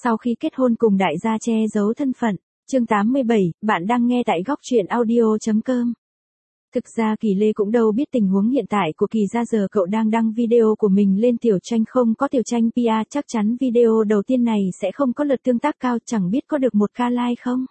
Sau khi kết hôn cùng đại gia che giấu thân phận. Chương 87, bạn đang nghe tại góc truyện audio.com. Thực ra Kỳ Lê cũng đâu biết tình huống hiện tại của Kỳ gia, giờ cậu đang đăng video của mình lên tiểu tranh, không có tiểu tranh PR chắc chắn video đầu tiên này sẽ không có lượt tương tác cao, chẳng biết có được 1k like không.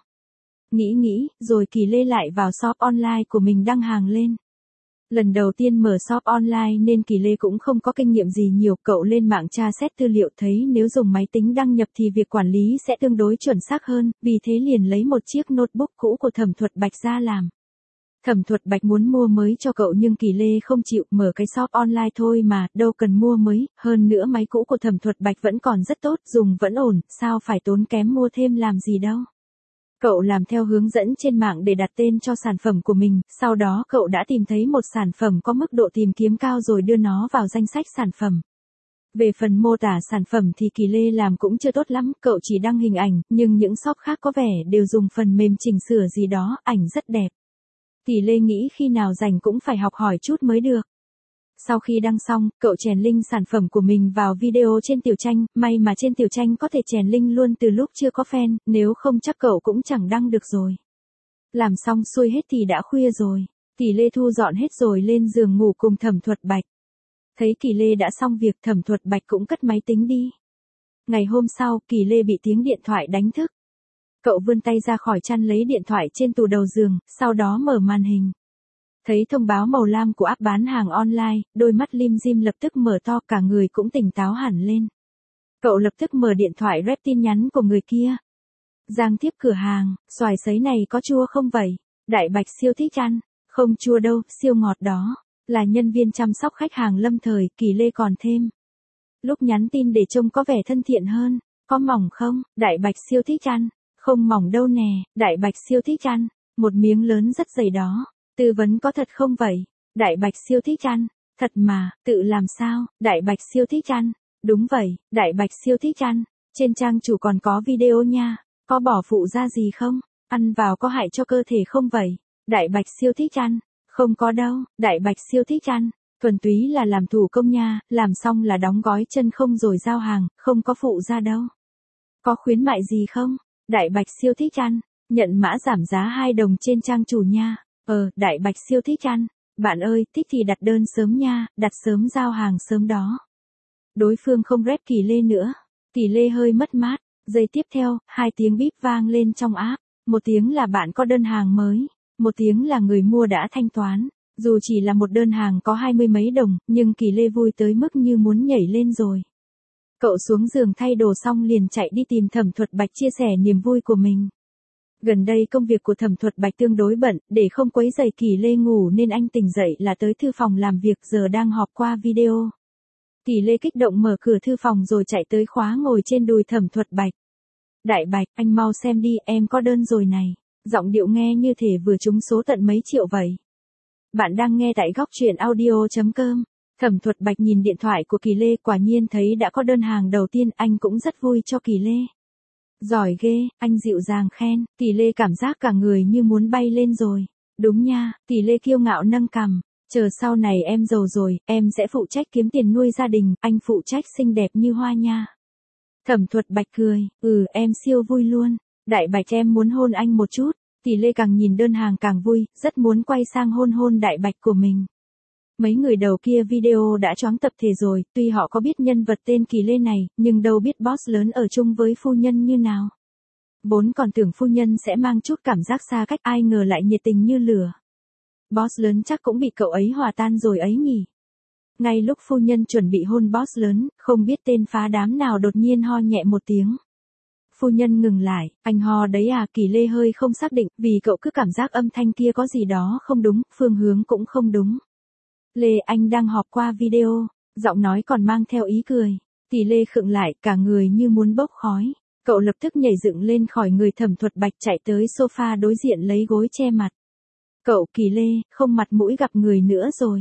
Nghĩ, rồi Kỳ Lê lại vào shop online của mình đăng hàng lên. Lần đầu tiên mở shop online nên Kỳ Lê cũng không có kinh nghiệm gì nhiều, cậu lên mạng tra xét tư liệu thấy nếu dùng máy tính đăng nhập thì việc quản lý sẽ tương đối chuẩn xác hơn, vì thế liền lấy một chiếc notebook cũ của Thẩm Thuật Bạch ra làm. Thẩm Thuật Bạch muốn mua mới cho cậu nhưng Kỳ Lê không chịu, mở cái shop online thôi mà, đâu cần mua mới, hơn nữa máy cũ của Thẩm Thuật Bạch vẫn còn rất tốt, dùng vẫn ổn, sao phải tốn kém mua thêm làm gì đâu. Cậu làm theo hướng dẫn trên mạng để đặt tên cho sản phẩm của mình, sau đó cậu đã tìm thấy một sản phẩm có mức độ tìm kiếm cao rồi đưa nó vào danh sách sản phẩm. Về phần mô tả sản phẩm thì Kỳ Lê làm cũng chưa tốt lắm, cậu chỉ đăng hình ảnh, nhưng những shop khác có vẻ đều dùng phần mềm chỉnh sửa gì đó, ảnh rất đẹp. Kỳ Lê nghĩ khi nào rảnh cũng phải học hỏi chút mới được. Sau khi đăng xong, cậu chèn link sản phẩm của mình vào video trên tiểu tranh, may mà trên tiểu tranh có thể chèn link luôn từ lúc chưa có fan, nếu không chắc cậu cũng chẳng đăng được rồi. Làm xong xuôi hết thì đã khuya rồi. Kỳ Lê thu dọn hết rồi lên giường ngủ cùng Thẩm Thuật Bạch. Thấy Kỳ Lê đã xong việc, Thẩm Thuật Bạch cũng cất máy tính đi. Ngày hôm sau, Kỳ Lê bị tiếng điện thoại đánh thức. Cậu vươn tay ra khỏi chăn lấy điện thoại trên tủ đầu giường, sau đó mở màn hình. Thấy thông báo màu lam của app bán hàng online, đôi mắt lim dim lập tức mở to, cả người cũng tỉnh táo hẳn lên. Cậu lập tức mở điện thoại rep tin nhắn của người kia. Giang tiếp cửa hàng, xoài sấy này có chua không vậy? Đại Bạch siêu thích ăn. Không chua đâu, siêu ngọt đó. Là nhân viên chăm sóc khách hàng lâm thời, Kỳ Lê còn thêm. Lúc nhắn tin để trông có vẻ thân thiện hơn. Có mỏng không? Đại Bạch siêu thích ăn. Không mỏng đâu nè, Đại Bạch siêu thích ăn. Một miếng lớn rất dày đó. Tư vấn có thật không vậy? Đại Bạch siêu thích ăn. Thật mà, tự làm sao? Đại Bạch siêu thích ăn. Đúng vậy, Đại Bạch siêu thích ăn. Trên trang chủ còn có video nha. Có bỏ phụ ra gì không? Ăn vào có hại cho cơ thể không vậy? Đại Bạch siêu thích ăn. Không có đâu, Đại Bạch siêu thích ăn. Thuần túy là làm thủ công nha, làm xong là đóng gói chân không rồi giao hàng, không có phụ ra đâu. Có khuyến mại gì không? Đại Bạch siêu thích ăn. Nhận mã giảm giá 2 đồng trên trang chủ nha. Đại Bạch siêu thích ăn. Bạn ơi, thích thì đặt đơn sớm nha, đặt sớm giao hàng sớm đó. Đối phương không rep Kỳ Lê nữa. Kỳ Lê hơi mất mát. Giây tiếp theo, 2 tiếng bíp vang lên trong app. Một tiếng là bạn có đơn hàng mới. Một tiếng là người mua đã thanh toán. Dù chỉ là một đơn hàng có 20 mấy đồng, nhưng Kỳ Lê vui tới mức như muốn nhảy lên rồi. Cậu xuống giường thay đồ xong liền chạy đi tìm Thẩm Thuật Bạch chia sẻ niềm vui của mình. Gần đây công việc của Thẩm Thuật Bạch tương đối bận, để không quấy rầy Kỳ Lê ngủ nên anh tỉnh dậy là tới thư phòng làm việc, giờ đang họp qua video. Kỳ Lê kích động mở cửa thư phòng rồi chạy tới khóa ngồi trên đùi Thẩm Thuật Bạch. Đại Bạch, anh mau xem đi, em có đơn rồi này. Giọng điệu nghe như thể vừa trúng số tận mấy triệu vậy. Bạn đang nghe tại góc truyện audio.com. Thẩm Thuật Bạch nhìn điện thoại của Kỳ Lê, quả nhiên thấy đã có đơn hàng đầu tiên, anh cũng rất vui cho Kỳ Lê. Giỏi ghê, anh dịu dàng khen. Kỳ Lê cảm giác cả người như muốn bay lên rồi. Đúng nha, Kỳ Lê kiêu ngạo nâng cằm. Chờ sau này em giàu rồi, em sẽ phụ trách kiếm tiền nuôi gia đình, anh phụ trách xinh đẹp như hoa nha. Thẩm Thuật Bạch cười, em siêu vui luôn. Đại Bạch em muốn hôn anh một chút. Kỳ Lê càng nhìn đơn hàng càng vui, rất muốn quay sang hôn Đại Bạch của mình. Mấy người đầu kia video đã choáng tập thể rồi, tuy họ có biết nhân vật tên Kỳ Lê này, nhưng đâu biết boss lớn ở chung với phu nhân như nào. Vốn còn tưởng phu nhân sẽ mang chút cảm giác xa cách, ai ngờ lại nhiệt tình như lửa. Boss lớn chắc cũng bị cậu ấy hòa tan rồi ấy nhỉ. Ngay lúc phu nhân chuẩn bị hôn boss lớn, không biết tên phá đám nào đột nhiên ho nhẹ một tiếng. Phu nhân ngừng lại, anh ho đấy à? Kỳ Lê hơi không xác định, vì cậu cứ cảm giác âm thanh kia có gì đó không đúng, phương hướng cũng không đúng. Lê, anh đang họp qua video, giọng nói còn mang theo ý cười. Kỳ Lê khựng lại, cả người như muốn bốc khói. Cậu lập tức nhảy dựng lên khỏi người Thẩm Thuật Bạch chạy tới sofa đối diện lấy gối che mặt. Cậu Kỳ Lê, không mặt mũi gặp người nữa rồi.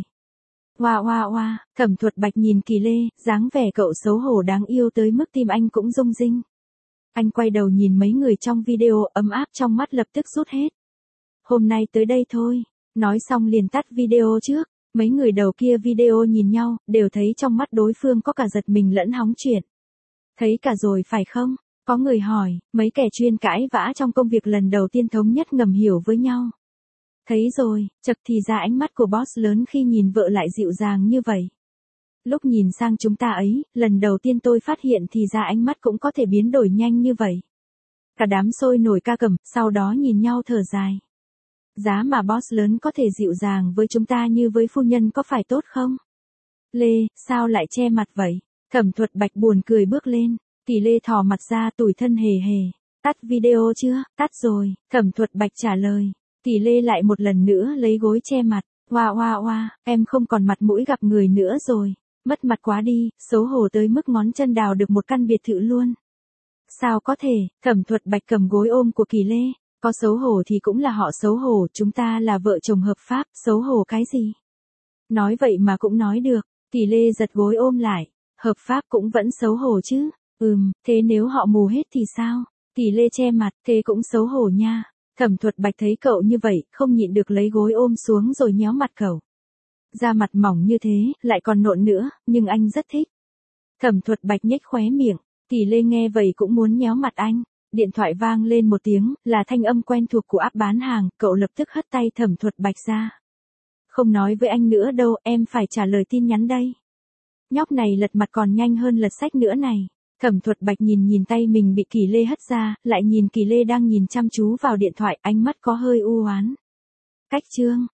Hoa, Thẩm Thuật Bạch nhìn Kỳ Lê, dáng vẻ cậu xấu hổ đáng yêu tới mức tim anh cũng rung rinh. Anh quay đầu nhìn mấy người trong video, ấm áp trong mắt lập tức rút hết. Hôm nay tới đây thôi. Nói xong liền tắt video trước. Mấy người đầu kia video nhìn nhau, đều thấy trong mắt đối phương có cả giật mình lẫn hóng chuyện. Thấy cả rồi phải không? Có người hỏi, mấy kẻ chuyên cãi vã trong công việc lần đầu tiên thống nhất ngầm hiểu với nhau. Thấy rồi, chật thì ra ánh mắt của boss lớn khi nhìn vợ lại dịu dàng như vậy. Lúc nhìn sang chúng ta ấy, lần đầu tiên tôi phát hiện thì ra ánh mắt cũng có thể biến đổi nhanh như vậy. Cả đám sôi nổi ca cẩm, sau đó nhìn nhau thở dài. Giá mà boss lớn có thể dịu dàng với chúng ta như với phu nhân có phải tốt không? Lê, sao lại che mặt vậy? Thẩm Thuật Bạch buồn cười bước lên. Tỷ Lê thò mặt ra tủi thân hề hề. Tắt video chưa? Tắt rồi, Thẩm Thuật Bạch trả lời. Tỷ Lê lại một lần nữa lấy gối che mặt. Oa oa oa, em không còn mặt mũi gặp người nữa rồi. Mất mặt quá đi, xấu hổ tới mức ngón chân đào được một căn biệt thự luôn. Sao có thể, Thẩm Thuật Bạch cầm gối ôm của Kỳ Lê. Có xấu hổ thì cũng là họ xấu hổ, chúng ta là vợ chồng hợp pháp, xấu hổ cái gì? Nói vậy mà cũng nói được, Kỳ Lê giật gối ôm lại. Hợp pháp cũng vẫn xấu hổ chứ. Thế nếu họ mù hết thì sao? Tỷ Lê che mặt, thế cũng xấu hổ nha. Thẩm Thuật Bạch thấy cậu như vậy, không nhịn được lấy gối ôm xuống rồi nhéo mặt cậu. Da mặt mỏng như thế, lại còn nộn nữa, nhưng anh rất thích. Thẩm Thuật Bạch nhếch khóe miệng, Tỷ Lê nghe vậy cũng muốn nhéo mặt anh. Điện thoại vang lên một tiếng, là thanh âm quen thuộc của app bán hàng, cậu lập tức hất tay Thẩm Thuật Bạch ra. Không nói với anh nữa đâu, em phải trả lời tin nhắn đây. Nhóc này lật mặt còn nhanh hơn lật sách nữa này. Thẩm Thuật Bạch nhìn tay mình bị Kỳ Lê hất ra, lại nhìn Kỳ Lê đang nhìn chăm chú vào điện thoại, ánh mắt có hơi u oán. Cách chương